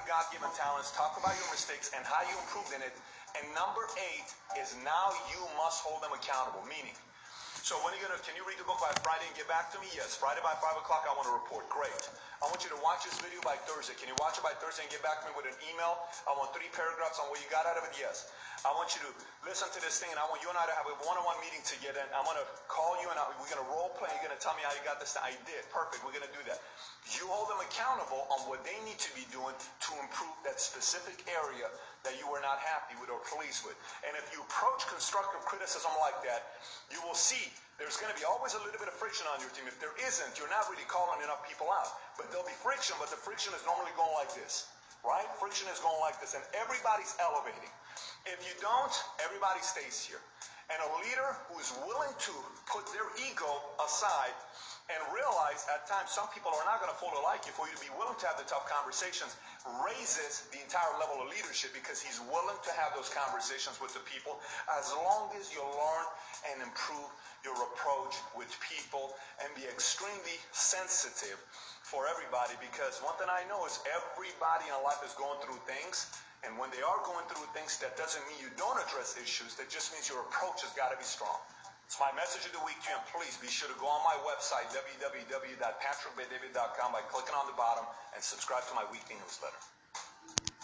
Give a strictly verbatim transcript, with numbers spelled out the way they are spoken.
God-given talents, talk about your mistakes and how you improved in it. And number eight is now you must hold them accountable, meaning, so when are you gonna, can you read the book by Friday and get back to me? Yes, Friday by five o'clock I want to report. Great. I want you to watch this video by Thursday. Can you watch it by Thursday and get back to me with an email? I want three paragraphs on what you got out of it. Yes. I want you to listen to this thing, and I want you and I to have a one-on-one meeting together. And I'm going to call you, and I, we're going to role play. You're going to tell me how you got this. I did. Perfect. We're going to do that. You hold them accountable on what they need to be doing to improve that specific area that you were not happy with or pleased with. And if you approach constructive criticism like that, you will see there's going to be always a little bit of friction on your team. If there isn't, you're not really calling enough people out. But there'll be friction, but the friction is normally going like this, right? Friction is going like this, and everybody's elevating. If you don't, everybody stays here. And a leader who is willing to put their ego aside and realize at times some people are not going to fully like you, for you to be willing to have the tough conversations raises the entire level of leadership, because he's willing to have those conversations with the people as long as you learn and improve your approach with people and be extremely sensitive for everybody. Because one thing I know is everybody in life is going through things, and when they are going through things, that doesn't mean you don't address issues. That just means your approach has got to be strong. It's my message of the week to you, and please be sure to go on my website, w w w dot patrick bet david dot com, by clicking on the bottom and subscribe to my weekly newsletter.